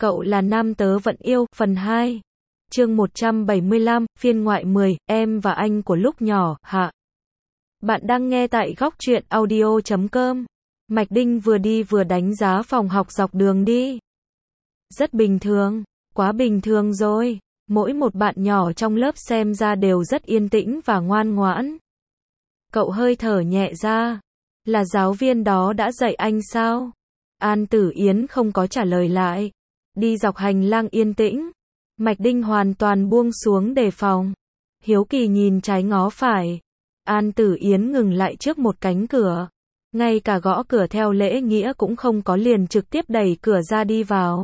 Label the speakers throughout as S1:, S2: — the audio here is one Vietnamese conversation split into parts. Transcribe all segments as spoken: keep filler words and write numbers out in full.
S1: Cậu là nam tớ vẫn yêu, phần hai. Chương một trăm bảy mươi lăm, phiên ngoại mười, em và anh của lúc nhỏ, hạ. Bạn đang nghe tại góc truyện audio chấm com. Mạch Đinh vừa đi vừa đánh giá phòng học dọc đường đi. Rất bình thường, quá bình thường rồi. Mỗi một bạn nhỏ trong lớp xem ra đều rất yên tĩnh và ngoan ngoãn. Cậu hơi thở nhẹ ra. Là giáo viên đó đã dạy anh sao? An Tử Yến không có trả lời lại. Đi dọc hành lang yên tĩnh. Mạch Đinh hoàn toàn buông xuống đề phòng. Hiếu kỳ nhìn trái ngó phải. An Tử Yến ngừng lại trước một cánh cửa. Ngay cả gõ cửa theo lễ nghĩa cũng không có, liền trực tiếp đẩy cửa ra đi vào.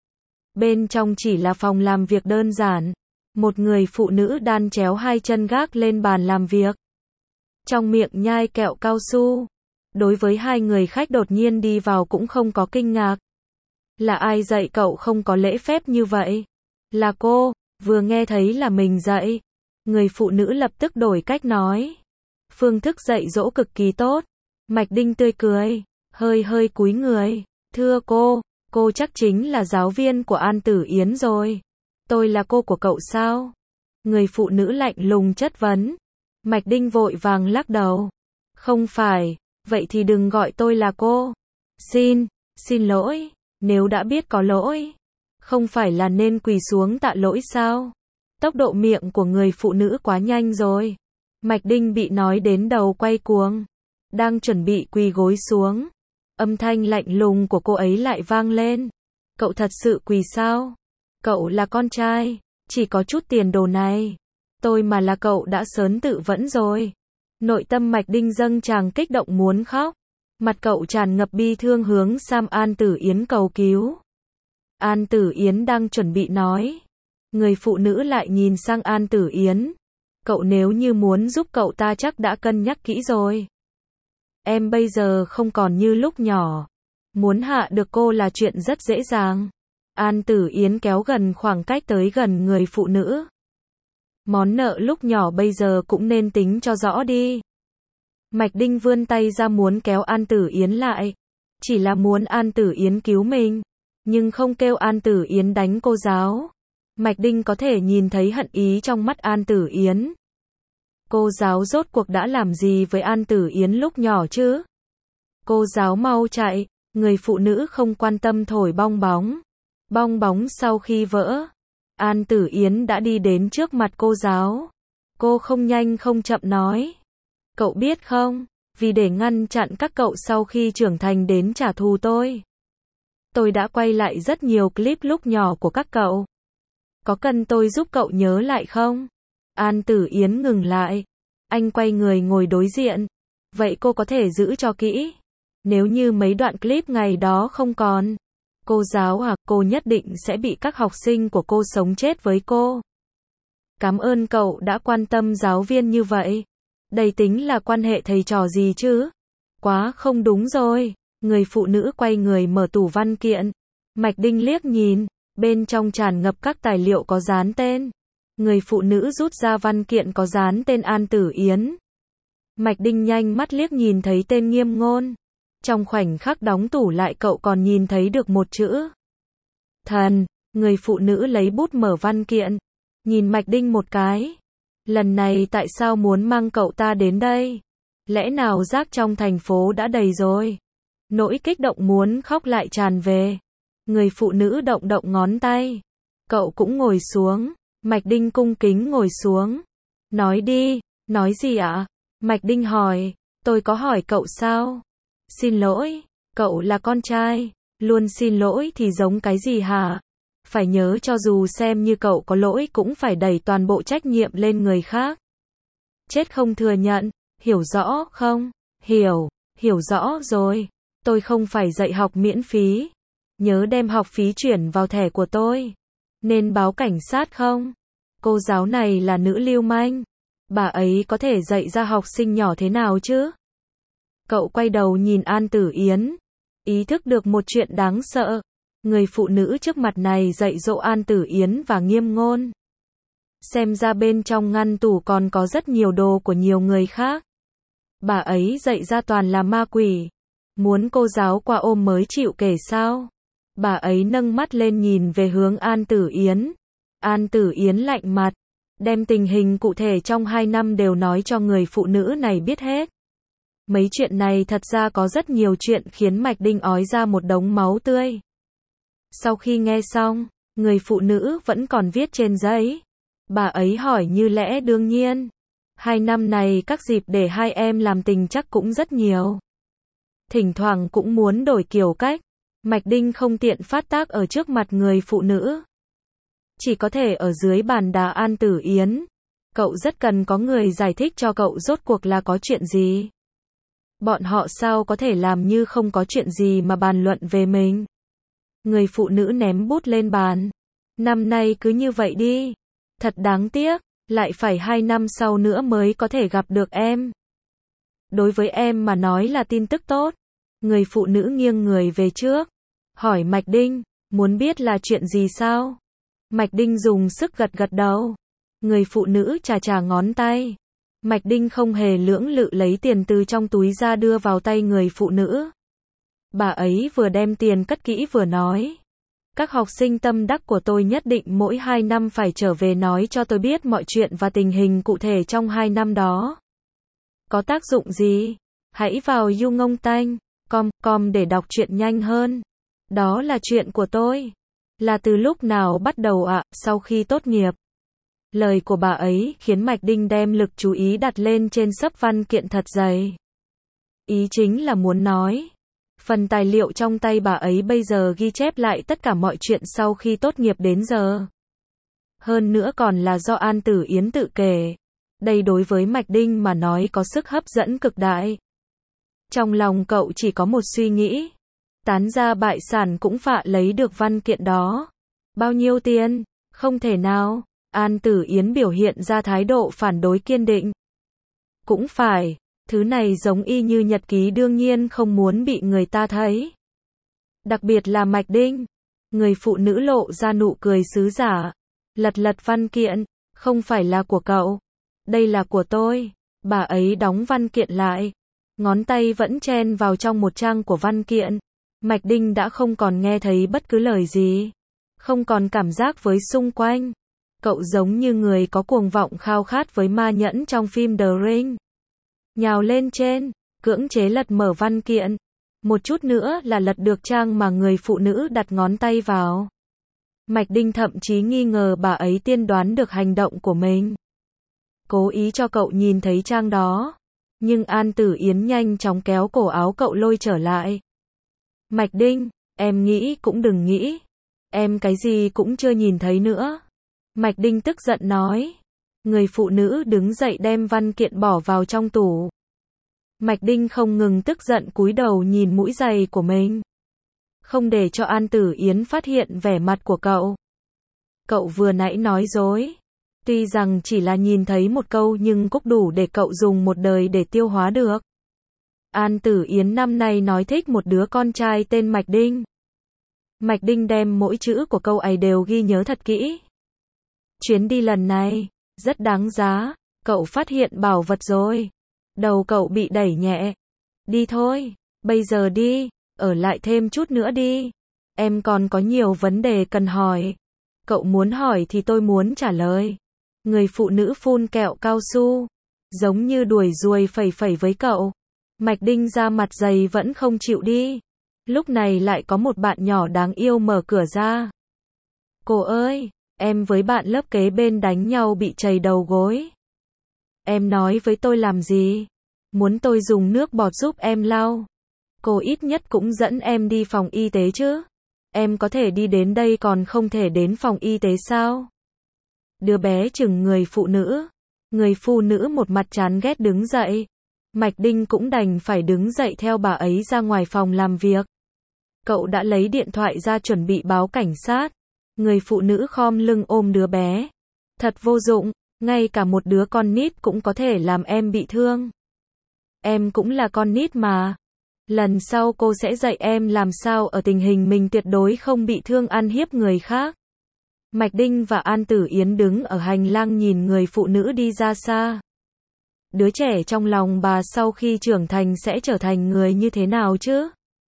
S1: Bên trong chỉ là phòng làm việc đơn giản. Một người phụ nữ đan chéo hai chân gác lên bàn làm việc. Trong miệng nhai kẹo cao su. Đối với hai người khách đột nhiên đi vào cũng không có kinh ngạc. Là ai dạy cậu không có lễ phép như vậy? Là cô, vừa nghe thấy là mình dạy. Người phụ nữ lập tức đổi cách nói. Phương thức dạy dỗ cực kỳ tốt. Mạch Đinh tươi cười, hơi hơi cúi người. Thưa cô, cô chắc chính là giáo viên của An Tử Yến rồi. Tôi là cô của cậu sao? Người phụ nữ lạnh lùng chất vấn. Mạch Đinh vội vàng lắc đầu. Không phải, vậy thì đừng gọi tôi là cô. Xin, xin lỗi, nếu đã biết có lỗi. Không phải là nên quỳ xuống tạ lỗi sao? Tốc độ miệng của người phụ nữ quá nhanh rồi. Mạch Đinh bị nói đến đầu quay cuồng. Đang chuẩn bị quỳ gối xuống. Âm thanh lạnh lùng của cô ấy lại vang lên. Cậu thật sự quỳ sao? Cậu là con trai, chỉ có chút tiền đồ này. Tôi mà là cậu đã sớm tự vẫn rồi. Nội tâm Mạch Đinh dâng trào kích động muốn khóc. Mặt cậu tràn ngập bi thương hướng sang An Tử Yến cầu cứu. An Tử Yến đang chuẩn bị nói. Người phụ nữ lại nhìn sang An Tử Yến. Cậu nếu như muốn giúp cậu ta chắc đã cân nhắc kỹ rồi. Em bây giờ không còn như lúc nhỏ. Muốn hạ được cô là chuyện rất dễ dàng. An Tử Yến kéo gần khoảng cách tới gần người phụ nữ. Món nợ lúc nhỏ bây giờ cũng nên tính cho rõ đi. Mạch Đinh vươn tay ra muốn kéo An Tử Yến lại. Chỉ là muốn An Tử Yến cứu mình. Nhưng không kêu An Tử Yến đánh cô giáo. Mạch Đinh có thể nhìn thấy hận ý trong mắt An Tử Yến. Cô giáo rốt cuộc đã làm gì với An Tử Yến lúc nhỏ chứ? Cô giáo mau chạy. Người phụ nữ không quan tâm thổi bong bóng. Bong bóng sau khi vỡ. An Tử Yến đã đi đến trước mặt cô giáo. Cô không nhanh không chậm nói. Cậu biết không, vì để ngăn chặn các cậu sau khi trưởng thành đến trả thù tôi. Tôi đã quay lại rất nhiều clip lúc nhỏ của các cậu. Có cần tôi giúp cậu nhớ lại không? An Tử Yến ngừng lại. Anh quay người ngồi đối diện. Vậy cô có thể giữ cho kỹ. Nếu như mấy đoạn clip ngày đó không còn. Cô giáo à, cô nhất định sẽ bị các học sinh của cô sống chết với cô. Cảm ơn cậu đã quan tâm giáo viên như vậy. Đây tính là quan hệ thầy trò gì chứ? Quá không đúng rồi. Người phụ nữ quay người mở tủ văn kiện. Mạch Đinh liếc nhìn. Bên trong tràn ngập các tài liệu có dán tên. Người phụ nữ rút ra văn kiện có dán tên An Tử Yến. Mạch Đinh nhanh mắt liếc nhìn thấy tên Nghiêm Ngôn. Trong khoảnh khắc đóng tủ lại cậu còn nhìn thấy được một chữ. Thần. Người phụ nữ lấy bút mở văn kiện. Nhìn Mạch Đinh một cái. Lần này tại sao muốn mang cậu ta đến đây? Lẽ nào rác trong thành phố đã đầy rồi? Nỗi kích động muốn khóc lại tràn về. Người phụ nữ động động ngón tay. Cậu cũng ngồi xuống. Mạch Đinh cung kính ngồi xuống. Nói đi, nói gì ạ? Mạch Đinh hỏi. Tôi có hỏi cậu sao? Xin lỗi, cậu là con trai. Luôn xin lỗi thì giống cái gì hả? Phải nhớ cho dù xem như cậu có lỗi cũng phải đẩy toàn bộ trách nhiệm lên người khác. Chết không thừa nhận, hiểu rõ không? Hiểu, hiểu rõ rồi. Tôi không phải dạy học miễn phí. Nhớ đem học phí chuyển vào thẻ của tôi. Nên báo cảnh sát không? Cô giáo này là nữ lưu manh. Bà ấy có thể dạy ra học sinh nhỏ thế nào chứ? Cậu quay đầu nhìn An Tử Yến. Ý thức được một chuyện đáng sợ. Người phụ nữ trước mặt này dạy dỗ An Tử Yến và Nghiêm Ngôn. Xem ra bên trong ngăn tủ còn có rất nhiều đồ của nhiều người khác. Bà ấy dạy ra toàn là ma quỷ. Muốn cô giáo qua ôm mới chịu kể sao? Bà ấy nâng mắt lên nhìn về hướng An Tử Yến. An Tử Yến lạnh mặt, đem tình hình cụ thể trong hai năm đều nói cho người phụ nữ này biết hết. Mấy chuyện này thật ra có rất nhiều chuyện khiến Mạch Đinh ói ra một đống máu tươi. Sau khi nghe xong, người phụ nữ vẫn còn viết trên giấy. Bà ấy hỏi như lẽ đương nhiên. Hai năm này các dịp để hai em làm tình chắc cũng rất nhiều. Thỉnh thoảng cũng muốn đổi kiểu cách. Mạch Đinh không tiện phát tác ở trước mặt người phụ nữ. Chỉ có thể ở dưới bàn đá An Tử Yến. Cậu rất cần có người giải thích cho cậu rốt cuộc là có chuyện gì. Bọn họ sao có thể làm như không có chuyện gì mà bàn luận về mình. Người phụ nữ ném bút lên bàn. Năm nay cứ như vậy đi. Thật đáng tiếc, lại phải hai năm sau nữa mới có thể gặp được em. Đối với em mà nói là tin tức tốt. Người phụ nữ nghiêng người về trước. Hỏi Mạch Đinh, muốn biết là chuyện gì sao? Mạch Đinh dùng sức gật gật đầu. Người phụ nữ chà chà ngón tay. Mạch Đinh không hề lưỡng lự lấy tiền từ trong túi ra đưa vào tay người phụ nữ. Bà ấy vừa đem tiền cất kỹ vừa nói. Các học sinh tâm đắc của tôi nhất định mỗi hai năm phải trở về nói cho tôi biết mọi chuyện và tình hình cụ thể trong hai năm đó. Có tác dụng gì? Hãy vào yungongtanh chấm com để đọc truyện nhanh hơn. Đó là chuyện của tôi. Là từ lúc nào bắt đầu ạ? À, sau khi tốt nghiệp. Lời của bà ấy khiến Mạch Đinh đem lực chú ý đặt lên trên xấp văn kiện thật dày. Ý chính là muốn nói. Phần tài liệu trong tay bà ấy bây giờ ghi chép lại tất cả mọi chuyện sau khi tốt nghiệp đến giờ. Hơn nữa còn là do An Tử Yến tự kể. Đây đối với Mạch Đinh mà nói có sức hấp dẫn cực đại. Trong lòng cậu chỉ có một suy nghĩ. Tán ra bại sản cũng phạ lấy được văn kiện đó. Bao nhiêu tiền? Không thể nào. An Tử Yến biểu hiện ra thái độ phản đối kiên định. Cũng phải. Thứ này giống y như nhật ký đương nhiên không muốn bị người ta thấy. Đặc biệt là Mạch Đinh. Người phụ nữ lộ ra nụ cười sứ giả. Lật lật văn kiện. Không phải là của cậu. Đây là của tôi. Bà ấy đóng văn kiện lại. Ngón tay vẫn chen vào trong một trang của văn kiện. Mạch Đinh đã không còn nghe thấy bất cứ lời gì. Không còn cảm giác với xung quanh. Cậu giống như người có cuồng vọng khao khát với ma nhẫn trong phim The Ring. Nhào lên trên, cưỡng chế lật mở văn kiện. Một chút nữa là lật được trang mà người phụ nữ đặt ngón tay vào. Mạch Đinh thậm chí nghi ngờ bà ấy tiên đoán được hành động của mình. Cố ý cho cậu nhìn thấy trang đó. Nhưng An Tử Yến nhanh chóng kéo cổ áo cậu lôi trở lại. Mạch Đinh, em nghĩ cũng đừng nghĩ. Em cái gì cũng chưa nhìn thấy nữa. Mạch Đinh tức giận nói. Người phụ nữ đứng dậy đem văn kiện bỏ vào trong tủ. Mạch Đinh không ngừng tức giận cúi đầu nhìn mũi giày của mình. Không để cho An Tử Yến phát hiện vẻ mặt của cậu. Cậu vừa nãy nói dối. Tuy rằng chỉ là nhìn thấy một câu nhưng cũng đủ để cậu dùng một đời để tiêu hóa được. An Tử Yến năm nay nói thích một đứa con trai tên Mạch Đinh. Mạch Đinh đem mỗi chữ của câu ấy đều ghi nhớ thật kỹ. Chuyến đi lần này rất đáng giá, cậu phát hiện bảo vật rồi. Đầu cậu bị đẩy nhẹ. Đi thôi, bây giờ đi, ở lại thêm chút nữa đi. Em còn có nhiều vấn đề cần hỏi. Cậu muốn hỏi thì tôi muốn trả lời. Người phụ nữ phun kẹo cao su, giống như đuổi ruồi phẩy phẩy với cậu. Mạch Đinh ra mặt dày vẫn không chịu đi. Lúc này lại có một bạn nhỏ đáng yêu mở cửa ra. Cô ơi, em với bạn lớp kế bên đánh nhau bị chảy đầu gối. Em nói với tôi làm gì? Muốn tôi dùng nước bọt giúp em lau. Cô ít nhất cũng dẫn em đi phòng y tế chứ. Em có thể đi đến đây còn không thể đến phòng y tế sao? Đứa bé chừng người phụ nữ. Người phụ nữ một mặt chán ghét đứng dậy. Mạch Đinh cũng đành phải đứng dậy theo bà ấy ra ngoài phòng làm việc. Cậu đã lấy điện thoại ra chuẩn bị báo cảnh sát. Người phụ nữ khom lưng ôm đứa bé. Thật vô dụng, ngay cả một đứa con nít cũng có thể làm em bị thương. Em cũng là con nít mà. Lần sau cô sẽ dạy em làm sao ở tình hình mình tuyệt đối không bị thương ăn hiếp người khác. Mạch Đinh và An Tử Yến đứng ở hành lang nhìn người phụ nữ đi ra xa. Đứa trẻ trong lòng bà sau khi trưởng thành sẽ trở thành người như thế nào chứ?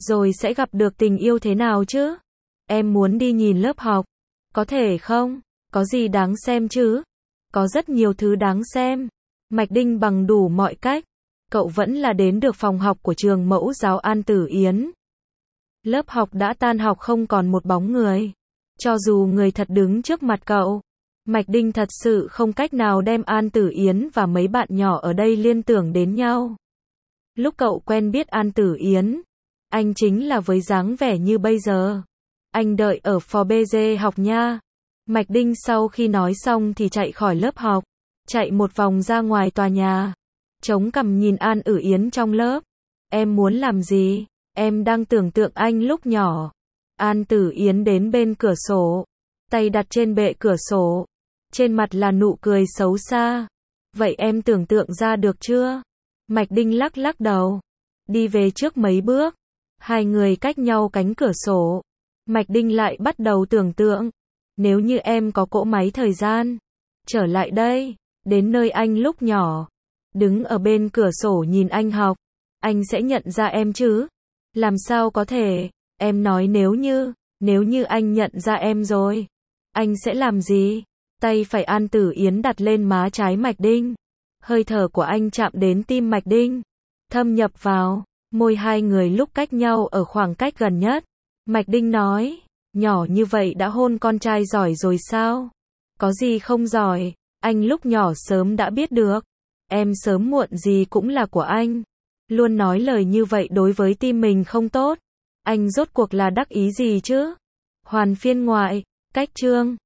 S1: rồi sẽ gặp được tình yêu thế nào chứ? Em muốn đi nhìn lớp học. Có thể không? Có gì đáng xem chứ? Có rất nhiều thứ đáng xem. Mạch Đinh bằng đủ mọi cách. Cậu vẫn là đến được phòng học của trường mẫu giáo An Tử Yến. Lớp học đã tan học không còn một bóng người. Cho dù người thật đứng trước mặt cậu, Mạch Đinh thật sự không cách nào đem An Tử Yến và mấy bạn nhỏ ở đây liên tưởng đến nhau. Lúc cậu quen biết An Tử Yến, anh chính là với dáng vẻ như bây giờ. Anh đợi ở phò bê giê học nha. Mạch Đinh sau khi nói xong thì chạy khỏi lớp học, chạy một vòng ra ngoài tòa nhà, chống cằm nhìn An Tử Yến trong lớp. Em muốn làm gì? Em đang tưởng tượng anh lúc nhỏ. An Tử Yến đến bên cửa sổ, tay đặt trên bệ cửa sổ, trên mặt là nụ cười xấu xa. Vậy em tưởng tượng ra được chưa? Mạch Đinh lắc lắc đầu, đi về trước mấy bước, hai người cách nhau cánh cửa sổ. Mạch Đinh lại bắt đầu tưởng tượng, nếu như em có cỗ máy thời gian, trở lại đây, đến nơi anh lúc nhỏ, đứng ở bên cửa sổ nhìn anh học, anh sẽ nhận ra em chứ? Làm sao có thể? Em nói nếu như, nếu như anh nhận ra em rồi, anh sẽ làm gì? Tay phải An Tử Yến đặt lên má trái Mạch Đinh. Hơi thở của anh chạm đến tim Mạch Đinh, thâm nhập vào, môi hai người lúc cách nhau ở khoảng cách gần nhất. Mạch Đinh nói, nhỏ như vậy đã hôn con trai giỏi rồi sao? Có gì không giỏi, anh lúc nhỏ sớm đã biết được. Em sớm muộn gì cũng là của anh. Luôn nói lời như vậy đối với tim mình không tốt. Anh rốt cuộc là đắc ý gì chứ? Hoàn phiên ngoại, cách chương